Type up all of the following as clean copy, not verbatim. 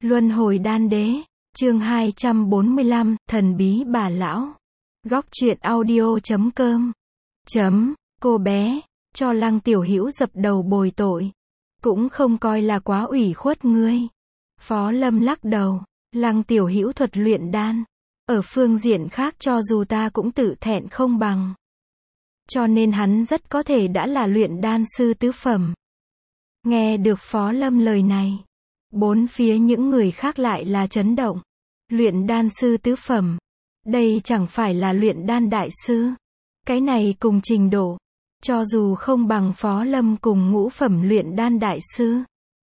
Luân hồi đan đế, chương 245, thần bí bà lão. Góc truyện audio.com. Cô bé, cho Lăng Tiểu Hữu dập đầu bồi tội. Cũng không coi là quá ủy khuất ngươi. Phó Lâm lắc đầu, Lăng Tiểu Hữu thuật luyện đan. Ở phương diện khác cho dù ta cũng tự thẹn không bằng. Cho nên hắn rất có thể đã là luyện đan sư tứ phẩm. Nghe được Phó Lâm lời này, bốn phía những người khác lại là chấn động. Luyện đan sư tứ phẩm. Đây chẳng phải là luyện đan đại sư. Cái này cùng trình độ. Cho dù không bằng Phó Lâm cùng ngũ phẩm luyện đan đại sư.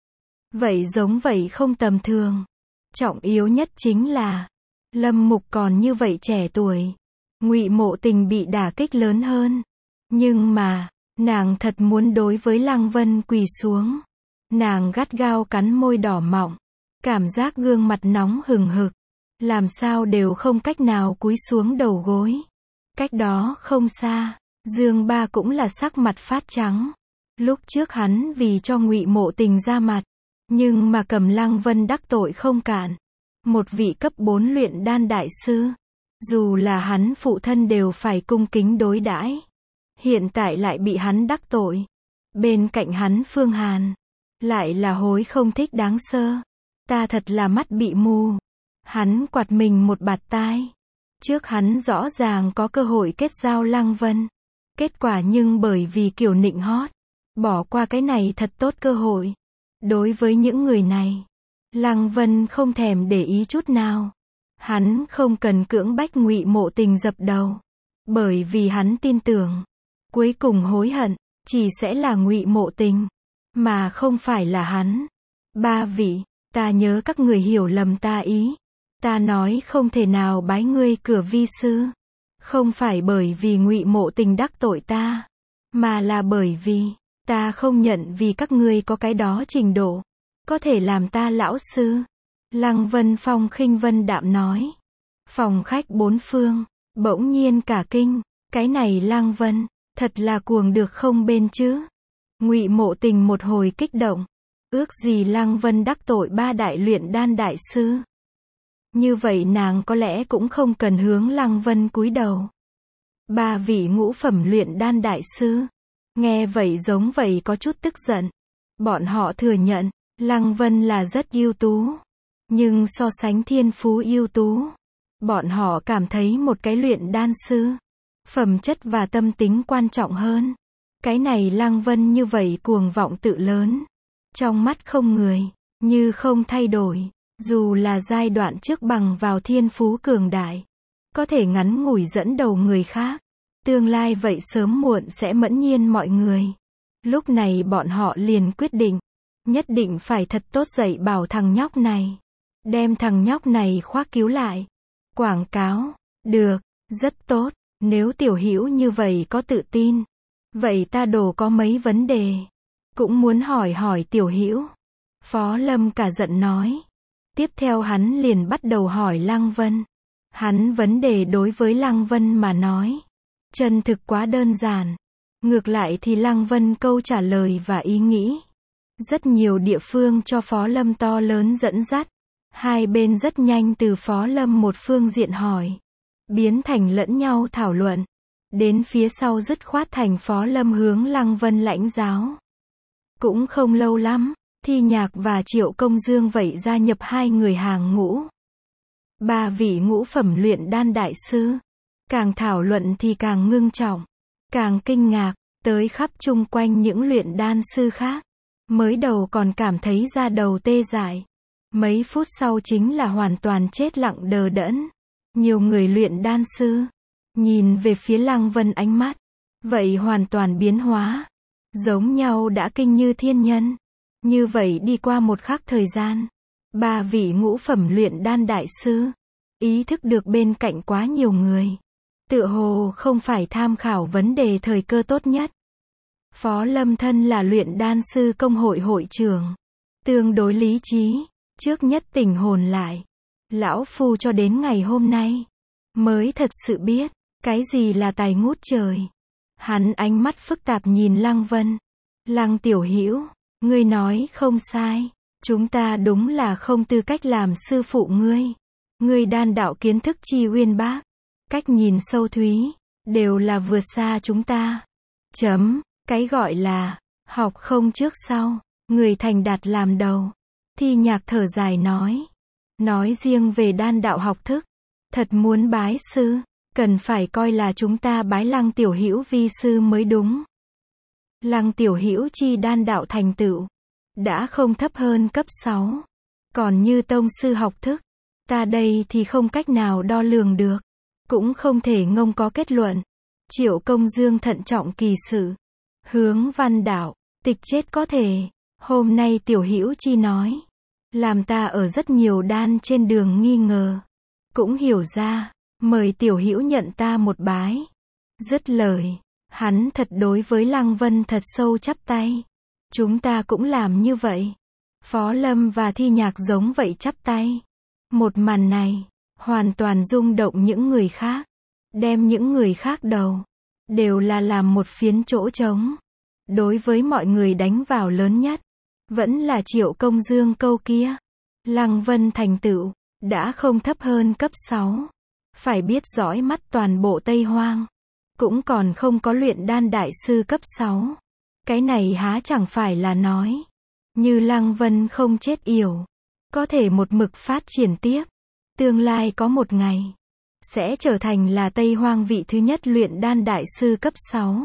Vậy giống vậy không tầm thường. Trọng yếu nhất chính là Lâm Mục còn như vậy trẻ tuổi. Ngụy Mộ Tình bị đả kích lớn hơn. Nhưng mà, nàng thật muốn đối với Lăng Vân quỳ xuống. Nàng gắt gao cắn môi đỏ mọng. Cảm giác gương mặt nóng hừng hực. Làm sao đều không cách nào cúi xuống đầu gối. Cách đó không xa, Dương Ba cũng là sắc mặt phát trắng. Lúc trước hắn vì cho Ngụy Mộ Tình ra mặt. Nhưng mà Cầm Lăng Vân đắc tội không cạn. Một vị cấp 4 luyện đan đại sư. Dù là hắn phụ thân đều phải cung kính đối đãi. Hiện tại lại bị hắn đắc tội. Bên cạnh hắn Phương Hàn. Lại là hối không thích đáng sơ. Ta thật là mắt bị mù. Hắn quạt mình một bạt tai. Trước hắn rõ ràng có cơ hội kết giao Lăng Vân. Kết quả nhưng bởi vì kiểu nịnh hót. Bỏ qua cái này thật tốt cơ hội. Đối với những người này, Lăng Vân không thèm để ý chút nào. Hắn không cần cưỡng bách Ngụy Mộ Tình dập đầu. Bởi vì hắn tin tưởng. Cuối cùng hối hận, chỉ sẽ là Ngụy Mộ Tình. Mà không phải là hắn. Ba vị, ta nhớ các người hiểu lầm ta ý. Ta nói không thể nào bái ngươi cửa vi sư. Không phải bởi vì Ngụy Mộ Tình đắc tội ta. Mà là bởi vì, ta không nhận vì các ngươi có cái đó trình độ. Có thể làm ta lão sư. Lăng Vân phong khinh vân đạm nói. Phòng khách bốn phương, bỗng nhiên cả kinh. Cái này Lăng Vân, thật là cuồng được không bên chứ. Ngụy Mộ Tình một hồi kích động. Ước gì Lăng Vân đắc tội ba đại luyện đan đại sư. Như vậy nàng có lẽ cũng không cần hướng Lăng Vân cúi đầu. Ba vị ngũ phẩm luyện đan đại sư. Nghe vậy giống vậy có chút tức giận. Bọn họ thừa nhận, Lăng Vân là rất ưu tú. Nhưng so sánh thiên phú ưu tú, bọn họ cảm thấy một cái luyện đan sư. Phẩm chất và tâm tính quan trọng hơn. Cái này Lăng Vân như vậy cuồng vọng tự lớn. Trong mắt không người, như không thay đổi. Dù là giai đoạn trước bằng vào thiên phú cường đại. Có thể ngắn ngủi dẫn đầu người khác. Tương lai vậy sớm muộn sẽ mẫn nhiên mọi người. Lúc này bọn họ liền quyết định. Nhất định phải thật tốt dạy bảo thằng nhóc này. Đem thằng nhóc này khoác cứu lại. Quảng cáo. Được, rất tốt. Nếu Tiểu Hữu như vậy có tự tin. Vậy ta đổ có mấy vấn đề. Cũng muốn hỏi Tiểu Hữu. Phó Lâm cả giận nói. Tiếp theo hắn liền bắt đầu hỏi Lăng Vân. Hắn vấn đề đối với Lăng Vân mà nói. Chân thực quá đơn giản. Ngược lại thì Lăng Vân câu trả lời và ý nghĩ. Rất nhiều địa phương cho Phó Lâm to lớn dẫn dắt. Hai bên rất nhanh từ Phó Lâm một phương diện hỏi. Biến thành lẫn nhau thảo luận. Đến phía sau dứt khoát thành Phó Lâm hướng Lăng Vân lãnh giáo. Cũng không lâu lắm. Thi Nhạc và Triệu Công Dương vậy gia nhập hai người hàng ngũ. Ba vị ngũ phẩm luyện đan đại sư. Càng thảo luận thì càng ngưng trọng. Càng kinh ngạc, tới khắp chung quanh những luyện đan sư khác. Mới đầu còn cảm thấy da đầu tê dại. Mấy phút sau chính là hoàn toàn chết lặng đờ đẫn. Nhiều người luyện đan sư. Nhìn về phía Lăng Vân ánh mắt. Vậy hoàn toàn biến hóa. Giống nhau đã kinh như thiên nhân. Như vậy đi qua một khắc thời gian. Ba vị ngũ phẩm luyện đan đại sư. Ý thức được bên cạnh quá nhiều người. Tựa hồ không phải tham khảo vấn đề thời cơ tốt nhất. Phó Lâm thân là luyện đan sư công hội hội trưởng. Tương đối lý trí. Trước nhất tỉnh hồn lại. Lão Phu cho đến ngày hôm nay. Mới thật sự biết. Cái gì là tài ngút trời. Hắn ánh mắt phức tạp nhìn Lăng Vân. Lăng Tiểu Hữu. Ngươi nói không sai. Chúng ta đúng là không tư cách làm sư phụ ngươi. Ngươi đan đạo kiến thức chi uyên bác, cách nhìn sâu thúy, đều là vượt xa chúng ta. Cái gọi là học không trước sau, người thành đạt làm đầu. Thi Nhạc thở dài nói riêng về đan đạo học thức, thật muốn bái sư, cần phải coi là chúng ta bái Lăng Tiểu Hữu vi sư mới đúng. Lăng Tiểu Hữu chi đan đạo thành tựu, đã không thấp hơn cấp 6. Còn như tông sư học thức, ta đây thì không cách nào đo lường được, cũng không thể ngông có kết luận. Triệu Công Dương thận trọng kỳ sự, hướng văn đạo, tịch chết có thể. Hôm nay Tiểu Hữu chi nói, làm ta ở rất nhiều đan trên đường nghi ngờ, cũng hiểu ra, mời Tiểu Hữu nhận ta một bái. Dứt lời, hắn thật đối với Lăng Vân thật sâu chắp tay. Chúng ta cũng làm như vậy. Phó Lâm và Thi Nhạc giống vậy chắp tay. Một màn này, hoàn toàn rung động những người khác. Đem những người khác đầu, đều là làm một phiến chỗ trống. Đối với mọi người đánh vào lớn nhất, vẫn là Triệu Công Dương câu kia. Lăng Vân thành tựu, đã không thấp hơn cấp 6. Phải biết dõi mắt toàn bộ Tây Hoang, cũng còn không có luyện đan đại sư cấp 6. Cái này há chẳng phải là nói, như Lăng Vân không chết yểu, có thể một mực phát triển tiếp. Tương lai có một ngày, sẽ trở thành là Tây Hoang vị thứ nhất luyện đan đại sư cấp 6.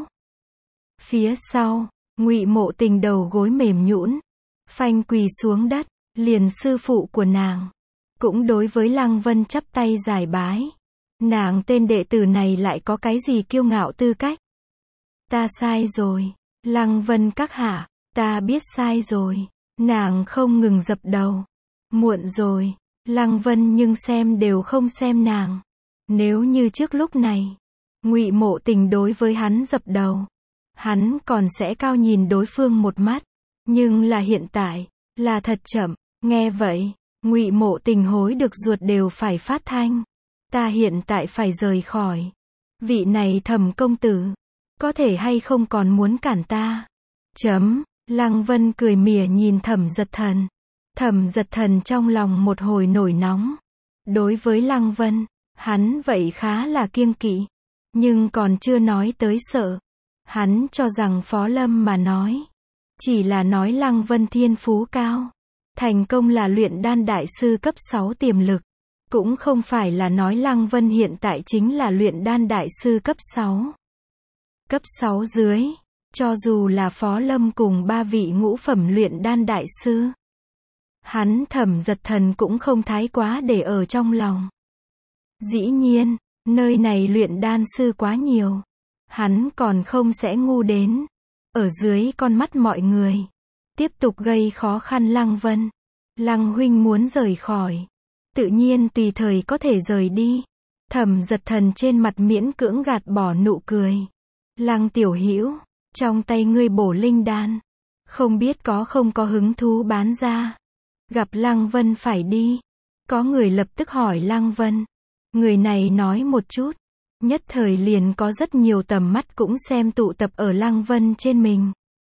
Phía sau, Ngụy Mộ Tình đầu gối mềm nhũn, phanh quỳ xuống đất, liền sư phụ của nàng, cũng đối với Lăng Vân chắp tay giải bái. Nàng tên đệ tử này lại có cái gì kiêu ngạo tư cách? Ta sai rồi, Lăng Vân các hạ, ta biết sai rồi. Nàng không ngừng dập đầu. Muộn rồi, Lăng Vân nhưng xem đều không xem nàng. Nếu như trước lúc này, Ngụy Mộ Tình đối với hắn dập đầu, hắn còn sẽ cao nhìn đối phương một mắt. Nhưng là hiện tại, là thật chậm. Nghe vậy, Ngụy Mộ Tình hối được ruột đều phải phát thanh. Ta hiện tại phải rời khỏi. Vị này Thẩm công tử, có thể hay không còn muốn cản ta? Lăng Vân cười mỉa nhìn Thẩm Giật Thần. Thẩm Giật Thần trong lòng một hồi nổi nóng. Đối với Lăng Vân, hắn vậy khá là kiêng kỵ. Nhưng còn chưa nói tới sợ. Hắn cho rằng Phó Lâm mà nói, chỉ là nói Lăng Vân thiên phú cao, thành công là luyện đan đại sư cấp 6 tiềm lực. Cũng không phải là nói Lăng Vân hiện tại chính là luyện đan đại sư cấp 6. Cấp 6 dưới, cho dù là Phó Lâm cùng 3 vị ngũ phẩm luyện đan đại sư, hắn Thẩm Giật Thần cũng không thái quá để ở trong lòng. Dĩ nhiên, nơi này luyện đan sư quá nhiều, hắn còn không sẽ ngu đến, ở dưới con mắt mọi người, tiếp tục gây khó khăn Lăng Vân. Lăng huynh muốn rời khỏi, tự nhiên tùy thời có thể rời đi. Thẩm Giật Thần trên mặt miễn cưỡng gạt bỏ nụ cười. Lăng tiểu hữu, trong tay ngươi bổ linh đan, không biết có không có hứng thú bán ra. Gặp Lăng Vân phải đi. Có người lập tức hỏi Lăng Vân. Người này nói một chút, nhất thời liền có rất nhiều tầm mắt cũng xem tụ tập ở Lăng Vân trên mình.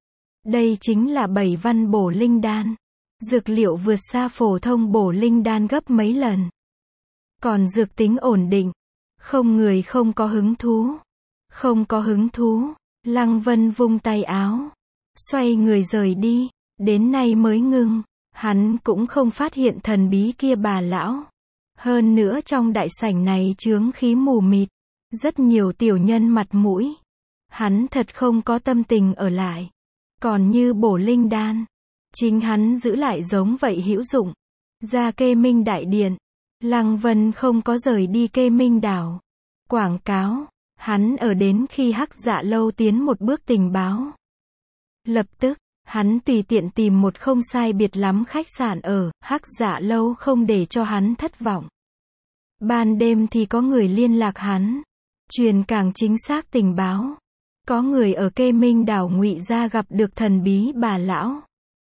Đây chính là 7 văn bổ linh đan. Dược liệu vượt xa phổ thông bổ linh đan gấp mấy lần. Còn dược tính ổn định. Không người không có hứng thú. Không có hứng thú. Lăng Vân vung tay áo, xoay người rời đi. Đến nay mới ngưng. Hắn cũng không phát hiện thần bí kia bà lão. Hơn nữa trong đại sảnh này chướng khí mù mịt. Rất nhiều tiểu nhân mặt mũi. Hắn thật không có tâm tình ở lại. Còn như bổ linh đan, chính hắn giữ lại giống vậy hữu dụng. Ra Kê Minh đại điện, Lăng Vân không có rời đi Kê Minh đảo. Quảng cáo, hắn ở đến khi Hắc Dạ Lâu tiến một bước tình báo. Lập tức, hắn tùy tiện tìm một không sai biệt lắm khách sạn ở Hắc Dạ Lâu không để cho hắn thất vọng. Ban đêm thì có người liên lạc hắn, truyền càng chính xác tình báo. Có người ở Kê Minh đảo Ngụy gia gặp được thần bí bà lão.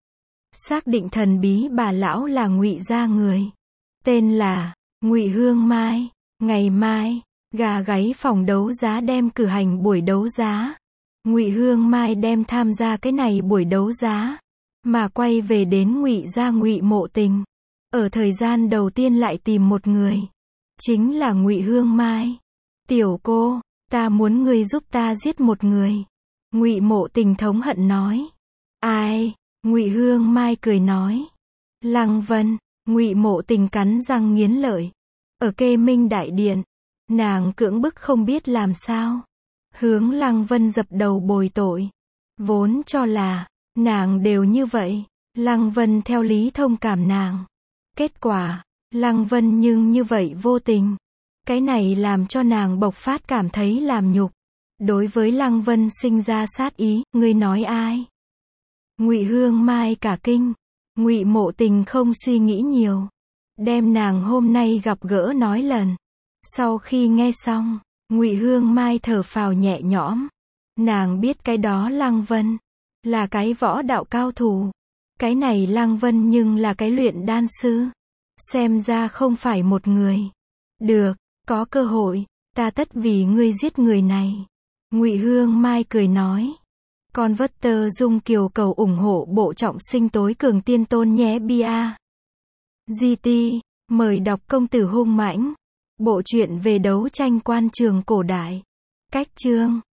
Xác định thần bí bà lão là Ngụy gia người. Tên là Ngụy Hương Mai. Ngày mai, gà gáy phòng đấu giá đem cử hành buổi đấu giá. Ngụy Hương Mai đem tham gia cái này buổi đấu giá. mà quay về đến Ngụy gia Ngụy Mộ Tình. Ở thời gian đầu tiên lại tìm một người, chính là Ngụy Hương Mai. Tiểu cô, ta muốn ngươi giúp ta giết một người. Ngụy Mộ Tình thống hận nói. Ai? Ngụy Hương Mai cười nói. Lăng Vân. Ngụy Mộ Tình cắn răng nghiến lợi. Ở Kê Minh Đại Điện, nàng cưỡng bức không biết làm sao, hướng Lăng Vân dập đầu bồi tội. Vốn cho là nàng đều như vậy, Lăng Vân theo lý thông cảm nàng. Kết quả, Lăng Vân nhưng như vậy vô tình. Cái này làm cho nàng bộc phát cảm thấy làm nhục. Đối với Lăng Vân sinh ra sát ý, ngươi nói ai? Ngụy Hương Mai cả kinh. Ngụy Mộ Tình không suy nghĩ nhiều, đem nàng hôm nay gặp gỡ nói lần. Sau khi nghe xong, Ngụy Hương Mai thở phào nhẹ nhõm. Nàng biết cái đó Lăng Vân là cái võ đạo cao thủ. Cái này Lăng Vân nhưng là cái luyện đan sư. Xem ra không phải một người. Được, có cơ hội, ta tất vì ngươi giết người này. Ngụy Hương Mai cười nói. Con vất tơ dung kiều cầu ủng hộ bộ trọng sinh tối cường tiên tôn nhé bia. GT, mời đọc công tử hung mãnh. Bộ truyện về đấu tranh quan trường cổ đại. Cách chương